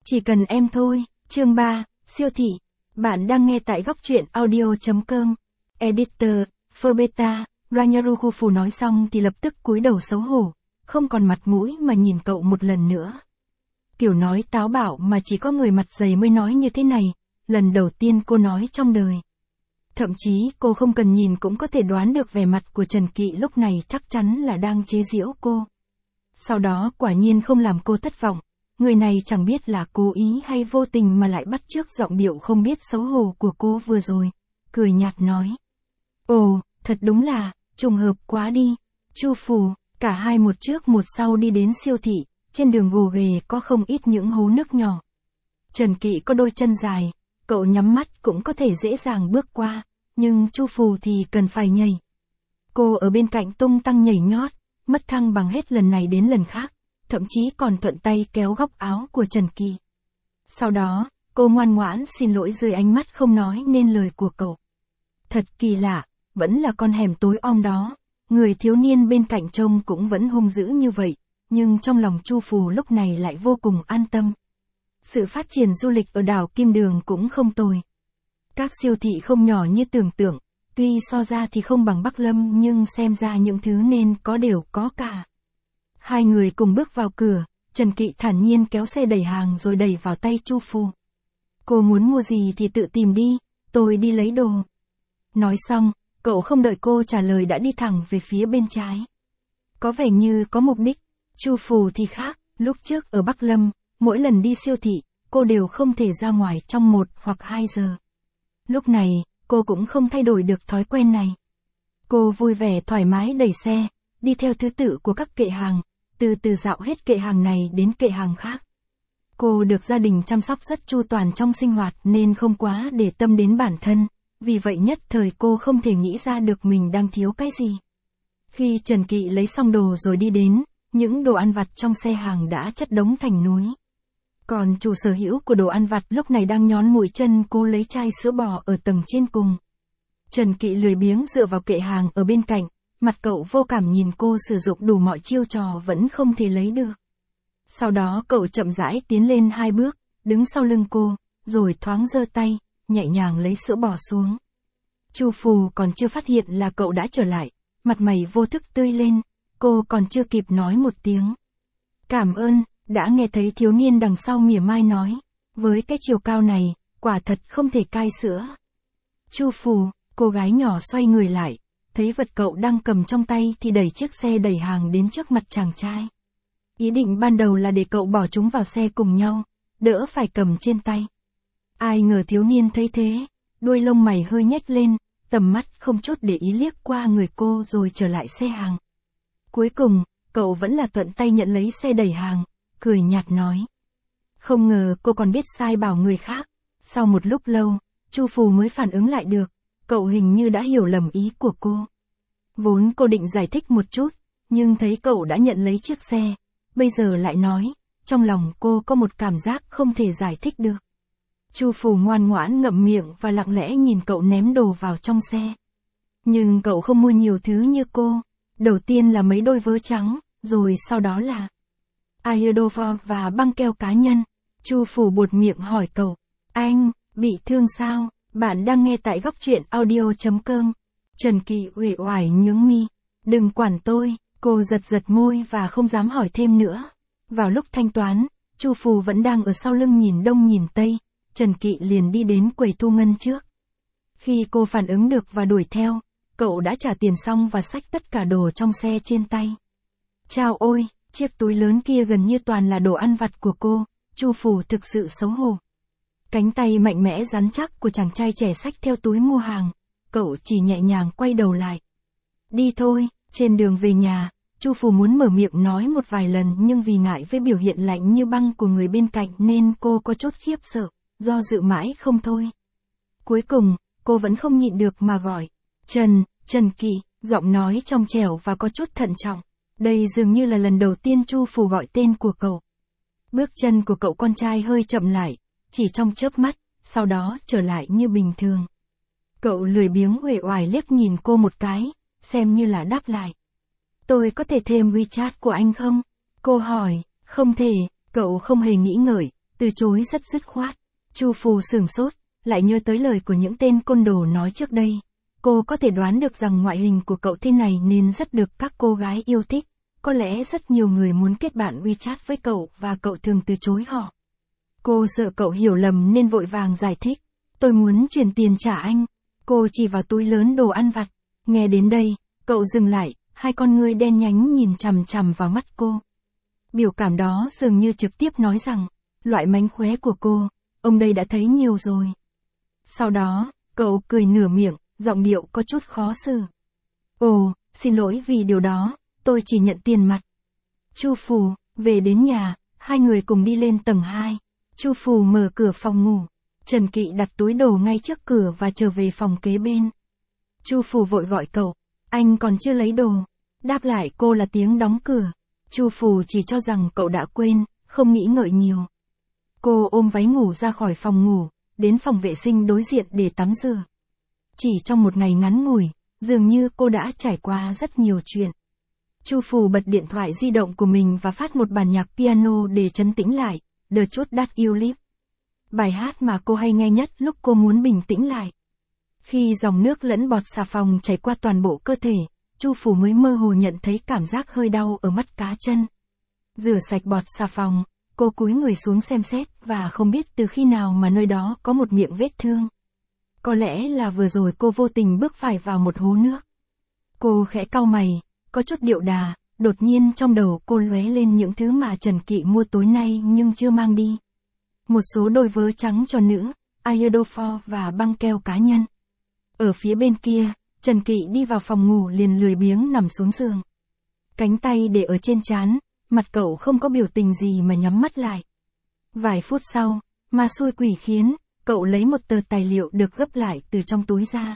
Chỉ cần em thôi, chương 3, siêu thị. Bạn đang nghe tại góc truyện audio.com. Editor, Phobeta, Ranyarukufu nói xong thì lập tức cúi đầu xấu hổ, không còn mặt mũi mà nhìn cậu một lần nữa. Kiểu nói táo bạo mà chỉ có người mặt dày mới nói như thế này, lần đầu tiên cô nói trong đời. Thậm chí cô không cần nhìn cũng có thể đoán được vẻ mặt của Trần Kỵ lúc này chắc chắn là đang chế giễu cô. Sau đó quả nhiên không làm cô thất vọng, người này chẳng biết là cố ý hay vô tình mà lại bắt chước giọng điệu không biết xấu hổ của cô vừa rồi, cười nhạt nói. Ồ, thật đúng là, trùng hợp quá đi, Chu Phù, cả hai một trước một sau đi đến siêu thị, trên đường gồ ghề có không ít những hố nước nhỏ. Trần Kỵ có đôi chân dài, cậu nhắm mắt cũng có thể dễ dàng bước qua, nhưng Chu Phù thì cần phải nhảy. Cô ở bên cạnh tung tăng nhảy nhót, mất thăng bằng hết lần này đến lần khác, thậm chí còn thuận tay kéo góc áo của Trần Kỵ. Sau đó, cô ngoan ngoãn xin lỗi dưới ánh mắt không nói nên lời của cậu. Thật kỳ lạ, vẫn là con hẻm tối om đó, người thiếu niên bên cạnh trông cũng vẫn hung dữ như vậy, nhưng trong lòng Chu Phù lúc này lại vô cùng an tâm. Sự phát triển du lịch ở đảo Kim Đường cũng không tồi. Các siêu thị không nhỏ như tưởng tượng, tuy so ra thì không bằng Bắc Lâm nhưng xem ra những thứ nên có đều có cả. Hai người cùng bước vào cửa, Trần Kỵ thản nhiên kéo xe đẩy hàng rồi đẩy vào tay Chu Phù. Cô muốn mua gì thì tự tìm đi, tôi đi lấy đồ. Nói xong, cậu không đợi cô trả lời đã đi thẳng về phía bên trái. Có vẻ như có mục đích, Chu Phù thì khác, lúc trước ở Bắc Lâm, mỗi lần đi siêu thị, cô đều không thể ra ngoài trong 1 hoặc 2 giờ. Lúc này, cô cũng không thay đổi được thói quen này. Cô vui vẻ thoải mái đẩy xe, đi theo thứ tự của các kệ hàng, từ từ dạo hết kệ hàng này đến kệ hàng khác. Cô được gia đình chăm sóc rất chu toàn trong sinh hoạt nên không quá để tâm đến bản thân, vì vậy nhất thời cô không thể nghĩ ra được mình đang thiếu cái gì. Khi Trần Kỵ lấy xong đồ rồi đi đến, những đồ ăn vặt trong xe hàng đã chất đống thành núi. Còn chủ sở hữu của đồ ăn vặt lúc này đang nhón mũi chân cô lấy chai sữa bò ở tầng trên cùng. Trần Kỵ lười biếng dựa vào kệ hàng ở bên cạnh, mặt cậu vô cảm nhìn cô sử dụng đủ mọi chiêu trò vẫn không thể lấy được. Sau đó cậu chậm rãi tiến lên 2 bước, đứng sau lưng cô, rồi thoáng giơ tay, nhẹ nhàng lấy sữa bò xuống. Chu Phù còn chưa phát hiện là cậu đã trở lại, mặt mày vô thức tươi lên, cô còn chưa kịp nói một tiếng. Cảm ơn, đã nghe thấy thiếu niên đằng sau mỉa mai nói, với cái chiều cao này, quả thật không thể cai sữa. Chu Phù, cô gái nhỏ xoay người lại, thấy vật cậu đang cầm trong tay thì đẩy chiếc xe đẩy hàng đến trước mặt chàng trai. Ý định ban đầu là để cậu bỏ chúng vào xe cùng nhau, đỡ phải cầm trên tay. Ai ngờ thiếu niên thấy thế, đuôi lông mày hơi nhếch lên, tầm mắt không chút để ý liếc qua người cô rồi trở lại xe hàng. Cuối cùng, cậu vẫn là thuận tay nhận lấy xe đẩy hàng, cười nhạt nói. Không ngờ cô còn biết sai bảo người khác. Sau một lúc lâu, Chu Phù mới phản ứng lại được, cậu hình như đã hiểu lầm ý của cô. Vốn cô định giải thích một chút, nhưng thấy cậu đã nhận lấy chiếc xe, bây giờ lại nói, trong lòng cô có một cảm giác không thể giải thích được. Chu Phù ngoan ngoãn ngậm miệng và lặng lẽ nhìn cậu ném đồ vào trong xe. Nhưng cậu không mua nhiều thứ như cô, đầu tiên là mấy đôi vớ trắng, rồi sau đó là Iodofor và băng keo cá nhân. Chu Phù buột miệng hỏi cậu, anh, bị thương sao? Bạn đang nghe tại góc truyện audio.com. Trần Kỵ uể oải nhướng mi, đừng quản tôi, cô giật giật môi và không dám hỏi thêm nữa. Vào lúc thanh toán, Chu Phù vẫn đang ở sau lưng nhìn đông nhìn tây, Trần Kỵ liền đi đến quầy thu ngân trước. Khi cô phản ứng được và đuổi theo, cậu đã trả tiền xong và xách tất cả đồ trong xe trên tay. Chao ôi, chiếc túi lớn kia gần như toàn là đồ ăn vặt của cô, Chu Phù thực sự xấu hổ. Cánh tay mạnh mẽ rắn chắc của chàng trai trẻ xách theo túi mua hàng, cậu chỉ nhẹ nhàng quay đầu lại. Đi thôi, trên đường về nhà, Chu Phù muốn mở miệng nói một vài lần nhưng vì ngại với biểu hiện lạnh như băng của người bên cạnh nên cô có chút khiếp sợ, do dự mãi không thôi. Cuối cùng, cô vẫn không nhịn được mà gọi, Trần Kỵ, giọng nói trong trẻo và có chút thận trọng. Đây dường như là lần đầu tiên Chu Phù gọi tên của cậu. Bước chân của cậu con trai hơi chậm lại, chỉ trong chớp mắt, sau đó trở lại như bình thường. Cậu lười biếng uể oải liếc nhìn cô một cái, xem như là đáp lại. Tôi có thể thêm WeChat của anh không? Cô hỏi, không thể, cậu không hề nghĩ ngợi, từ chối rất dứt khoát. Chu Phù sửng sốt, lại nhớ tới lời của những tên côn đồ nói trước đây. Cô có thể đoán được rằng ngoại hình của cậu thế này nên rất được các cô gái yêu thích. Có lẽ rất nhiều người muốn kết bạn WeChat với cậu và cậu thường từ chối họ. Cô sợ cậu hiểu lầm nên vội vàng giải thích. Tôi muốn chuyển tiền trả anh. Cô chỉ vào túi lớn đồ ăn vặt. Nghe đến đây, cậu dừng lại, hai con ngươi đen nhánh nhìn chằm chằm vào mắt cô. Biểu cảm đó dường như trực tiếp nói rằng, loại mánh khóe của cô, ông đây đã thấy nhiều rồi. Sau đó, cậu cười nửa miệng, giọng điệu có chút khó xử. Ồ, xin lỗi vì điều đó, tôi chỉ nhận tiền mặt. Chu Phù, về đến nhà, hai người cùng đi lên tầng 2. Chu Phù mở cửa phòng ngủ. Trần Kỵ đặt túi đồ ngay trước cửa và trở về phòng kế bên. Chu Phù vội gọi cậu, anh còn chưa lấy đồ. Đáp lại cô là tiếng đóng cửa. Chu Phù chỉ cho rằng cậu đã quên, không nghĩ ngợi nhiều. Cô ôm váy ngủ ra khỏi phòng ngủ, đến phòng vệ sinh đối diện để tắm rửa. Chỉ trong một ngày ngắn ngủi, dường như cô đã trải qua rất nhiều chuyện. Chu Phù bật điện thoại di động của mình và phát một bản nhạc piano để trấn tĩnh lại, The Chốt That You Live. Bài hát mà cô hay nghe nhất lúc cô muốn bình tĩnh lại. Khi dòng nước lẫn bọt xà phòng chảy qua toàn bộ cơ thể, Chu Phù mới mơ hồ nhận thấy cảm giác hơi đau ở mắt cá chân. Rửa sạch bọt xà phòng, cô cúi người xuống xem xét và không biết từ khi nào mà nơi đó có một miệng vết thương. Có lẽ là vừa rồi cô vô tình bước phải vào một hố nước. Cô khẽ cau mày, có chút điệu đà, đột nhiên trong đầu cô lóe lên những thứ mà Trần Kỵ mua tối nay nhưng chưa mang đi. Một số đôi vớ trắng cho nữ, iodophor và băng keo cá nhân. Ở phía bên kia, Trần Kỵ đi vào phòng ngủ liền lười biếng nằm xuống giường. Cánh tay để ở trên trán, mặt cậu không có biểu tình gì mà nhắm mắt lại. Vài phút sau, ma xui quỷ khiến, cậu lấy một tờ tài liệu được gấp lại từ trong túi ra.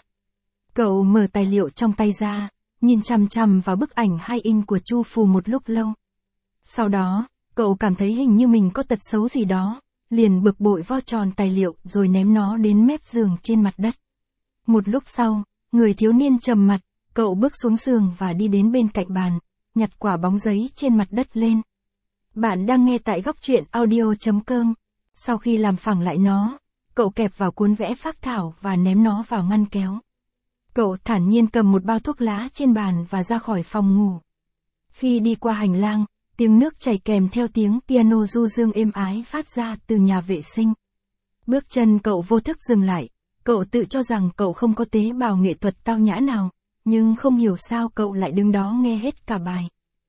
Cậu mở tài liệu trong tay ra, nhìn chằm chằm vào bức ảnh 2 inch của Chu Phù một lúc lâu. Sau đó, cậu cảm thấy hình như mình có tật xấu gì đó, liền bực bội vo tròn tài liệu rồi ném nó đến mép giường trên mặt đất. Một lúc sau, người thiếu niên trầm mặt, cậu bước xuống giường và đi đến bên cạnh bàn, nhặt quả bóng giấy trên mặt đất lên. Bạn đang nghe tại góc truyện audio.com. Sau khi làm phẳng lại nó, cậu kẹp vào cuốn vẽ phác thảo và ném nó vào ngăn kéo. Cậu thản nhiên cầm một bao thuốc lá trên bàn và ra khỏi phòng ngủ. Khi đi qua hành lang, tiếng nước chảy kèm theo tiếng piano du dương êm ái phát ra từ nhà vệ sinh. Bước chân cậu vô thức dừng lại, cậu tự cho rằng cậu không có tế bào nghệ thuật tao nhã nào, nhưng không hiểu sao cậu lại đứng đó nghe hết cả bài.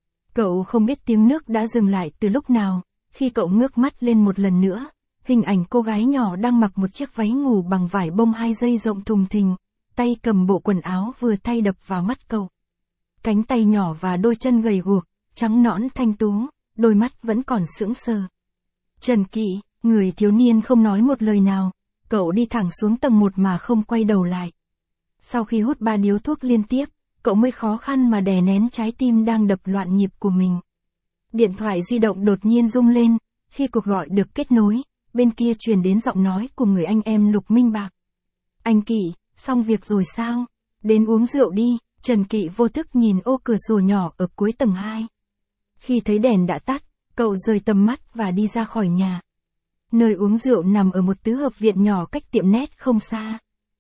Cậu không biết tiếng nước đã dừng lại từ lúc nào, khi cậu ngước mắt lên một lần nữa, hình ảnh cô gái nhỏ đang mặc một chiếc váy ngủ bằng vải bông 2 dây rộng thùng thình, tay cầm bộ quần áo vừa thay đập vào mắt cậu. Cánh tay nhỏ và đôi chân gầy guộc, trắng nõn thanh tú, đôi mắt vẫn còn sững sờ. Trần Kỵ, người thiếu niên không nói một lời nào, cậu đi thẳng xuống tầng 1 mà không quay đầu lại. Sau khi hút 3 điếu thuốc liên tiếp, cậu mới khó khăn mà đè nén trái tim đang đập loạn nhịp của mình. Điện thoại di động đột nhiên rung lên, khi cuộc gọi được kết nối, bên kia truyền đến giọng nói của người anh em Lục Minh Bạc. Anh Kỵ, xong việc rồi sao? Đến uống rượu đi. Trần Kỵ vô thức nhìn ô cửa sổ nhỏ ở cuối tầng 2. Khi thấy đèn đã tắt, cậu rời tầm mắt và đi ra khỏi nhà. Nơi uống rượu nằm ở một tứ hợp viện nhỏ cách tiệm nét không xa.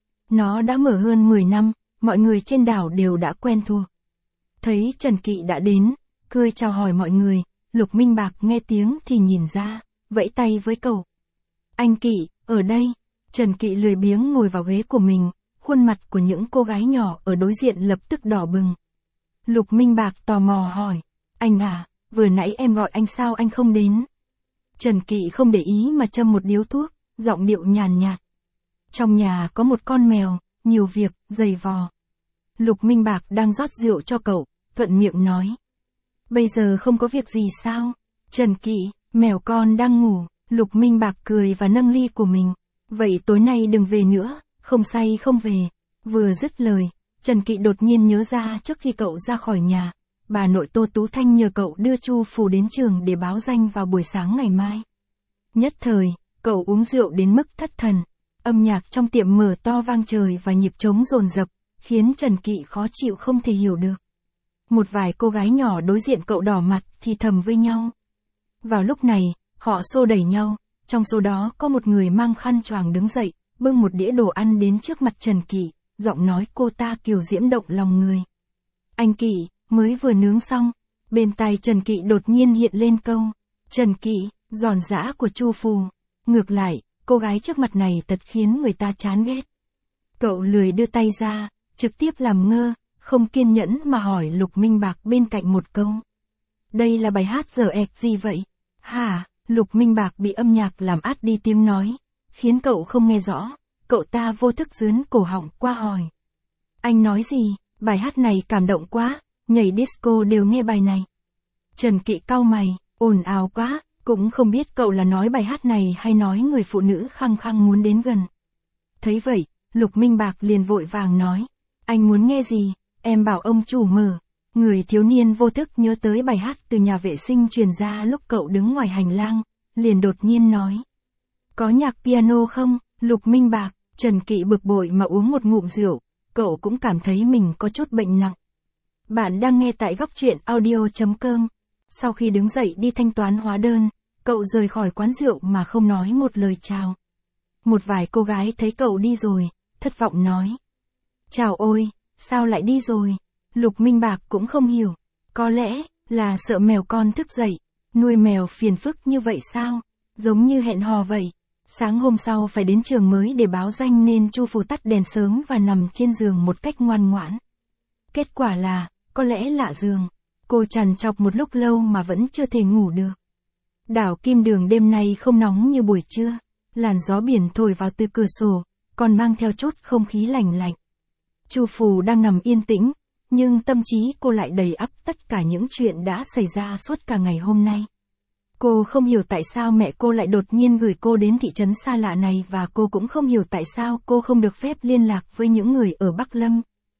Nó đã mở hơn 10 năm, mọi người trên đảo đều đã quen thuộc. Thấy Trần Kỵ đã đến, cười chào hỏi mọi người, Lục Minh Bạc nghe tiếng thì nhìn ra, vẫy tay với cậu. Anh Kỵ, ở đây. Trần Kỵ lười biếng ngồi vào ghế của mình, khuôn mặt của những cô gái nhỏ ở đối diện lập tức đỏ bừng. Lục Minh Bạc tò mò hỏi, anh à, vừa nãy em gọi anh sao anh không đến? Trần Kỵ không để ý mà châm một điếu thuốc, giọng điệu nhàn nhạt. Trong nhà có một con mèo, nhiều việc, dày vò. Lục Minh Bạc đang rót rượu cho cậu, thuận miệng nói. Bây giờ không có việc gì sao? Trần Kỵ, mèo con đang ngủ. Lục Minh Bạc cười và nâng ly của mình. Vậy tối nay đừng về nữa, không say không về. Vừa dứt lời, Trần Kỵ đột nhiên nhớ ra trước khi cậu ra khỏi nhà, bà nội Tô Tú Thanh nhờ cậu đưa Chu Phù đến trường để báo danh vào buổi sáng ngày mai. Nhất thời, cậu uống rượu đến mức thất thần. Âm nhạc trong tiệm mở to vang trời và nhịp trống dồn dập, khiến Trần Kỵ khó chịu không thể hiểu được. Một vài cô gái nhỏ đối diện cậu đỏ mặt thì thầm với nhau. Vào lúc này, họ xô đẩy nhau, Trong số đó có một người mang khăn choàng đứng dậy, bưng một đĩa đồ ăn đến trước mặt Trần Kỵ, giọng nói cô ta kiều diễm động lòng người. Anh Kỵ, mới vừa nướng xong. Bên tai Trần Kỵ đột nhiên hiện lên câu. Trần Kỵ, giòn giã của Chu Phù. Ngược lại, cô gái trước mặt này thật khiến người ta chán ghét. Cậu lười đưa tay ra, trực tiếp làm ngơ, không kiên nhẫn mà hỏi Lục Minh Bạc bên cạnh một câu. Đây là bài hát dở ẹc gì vậy? Hả? Lục Minh Bạc bị âm nhạc làm át đi tiếng nói, khiến cậu không nghe rõ. Cậu ta vô thức dướn cổ họng qua hỏi. Anh nói gì? Bài hát này cảm động quá, nhảy disco đều nghe bài này. Trần Kỵ cau mày, ồn ào quá, cũng không biết cậu là nói bài hát này hay nói người phụ nữ khăng khăng muốn đến gần. Thấy vậy, Lục Minh Bạc liền vội vàng nói. Anh muốn nghe gì? Em bảo ông chủ mở. Người thiếu niên vô thức nhớ tới bài hát từ nhà vệ sinh truyền ra lúc cậu đứng ngoài hành lang, liền đột nhiên nói. Có nhạc piano không? Lục Minh Bạc, Trần Kỵ bực bội mà uống một ngụm rượu, cậu cũng cảm thấy mình có chút bệnh nặng. Bạn đang nghe tại góc truyện audio.com. Sau khi đứng dậy đi thanh toán hóa đơn, cậu rời khỏi quán rượu mà không nói một lời chào. Một vài cô gái thấy cậu đi rồi, thất vọng nói. Chào ôi, sao lại đi rồi? Lục Minh Bạc cũng không hiểu. Có lẽ là sợ mèo con thức dậy. Nuôi mèo phiền phức như vậy sao? Giống như hẹn hò vậy. Sáng hôm sau phải đến trường mới để báo danh nên Chu Phù tắt đèn sớm và nằm trên giường một cách ngoan ngoãn. Kết quả là, có lẽ lạ giường. Cô trằn trọc một lúc lâu mà vẫn chưa thể ngủ được. Đảo Kim Đường đêm nay không nóng như buổi trưa. Làn gió biển thổi vào từ cửa sổ, còn mang theo chút không khí lành lạnh. Chu Phù đang nằm yên tĩnh, nhưng tâm trí cô lại đầy ắp tất cả những chuyện đã xảy ra suốt cả ngày hôm nay. Cô không hiểu tại sao mẹ cô lại đột nhiên gửi cô đến thị trấn xa lạ này và cô cũng không hiểu tại sao cô không được phép liên lạc với những người ở Bắc Lâm.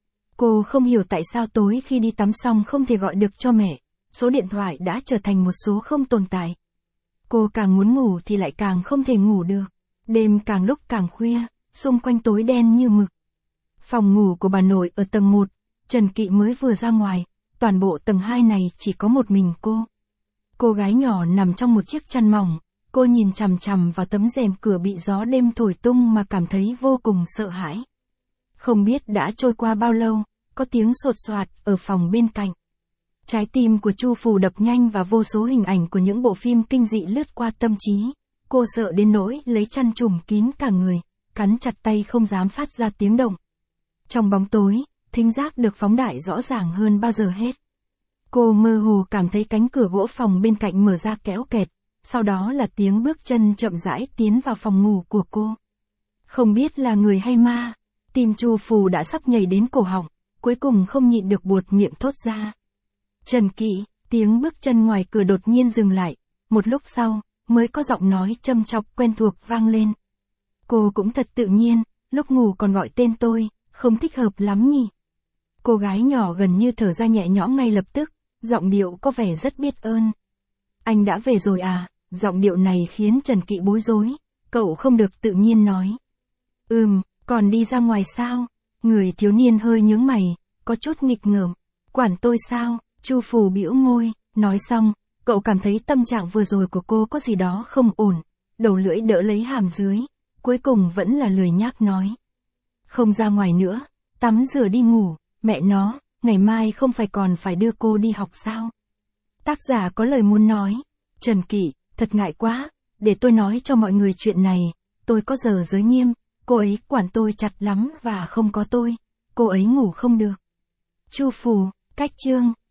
Cô không hiểu tại sao tối khi đi tắm xong không thể gọi được cho mẹ, số điện thoại đã trở thành một số không tồn tại. Cô càng muốn ngủ thì lại càng không thể ngủ được. Đêm càng lúc càng khuya, xung quanh tối đen như mực. Phòng ngủ của bà nội ở tầng 1, Trần Kỵ mới vừa ra ngoài, toàn bộ tầng 2 này chỉ có một mình cô. Cô gái nhỏ nằm trong một chiếc chăn mỏng, cô nhìn chằm chằm vào tấm rèm cửa bị gió đêm thổi tung mà cảm thấy vô cùng sợ hãi. Không biết đã trôi qua bao lâu, có tiếng sột soạt ở phòng bên cạnh. Trái tim của Chu Phù đập nhanh và vô số hình ảnh của những bộ phim kinh dị lướt qua tâm trí. Cô sợ đến nỗi lấy chăn trùm kín cả người, cắn chặt tay không dám phát ra tiếng động. Trong bóng tối, thính giác được phóng đại rõ ràng hơn bao giờ hết. Cô mơ hồ cảm thấy cánh cửa gỗ phòng bên cạnh mở ra kéo kẹt, sau đó là tiếng bước chân chậm rãi tiến vào phòng ngủ của cô. Không biết là người hay ma, tim Chu Phù đã sắp nhảy đến cổ họng, cuối cùng không nhịn được buột miệng thốt ra. Trần Kỵ, tiếng bước chân ngoài cửa đột nhiên dừng lại, một lúc sau, mới có giọng nói châm chọc quen thuộc vang lên. Cô cũng thật tự nhiên, lúc ngủ còn gọi tên tôi, không thích hợp lắm nhỉ. Cô gái nhỏ gần như thở ra nhẹ nhõm ngay lập tức, giọng điệu có vẻ rất biết ơn. Anh đã về rồi à? Giọng điệu này khiến Trần Kỵ bối rối, cậu không được tự nhiên nói. Còn đi ra ngoài sao? Người thiếu niên hơi nhướng mày, có chút nghịch ngợm. Quản tôi sao? Chu Phù bĩu môi, nói xong, cậu cảm thấy tâm trạng vừa rồi của cô có gì đó không ổn, đầu lưỡi đỡ lấy hàm dưới, cuối cùng vẫn là lười nhác nói. Không ra ngoài nữa, tắm rửa đi ngủ, mẹ nó, ngày mai không phải còn phải đưa cô đi học sao? Tác giả có lời muốn nói. Trần Kỵ, thật ngại quá, để tôi nói cho mọi người chuyện này, tôi có giờ giới nghiêm, cô ấy quản tôi chặt lắm và không có tôi, cô ấy ngủ không được. Chu Phù, cách chương.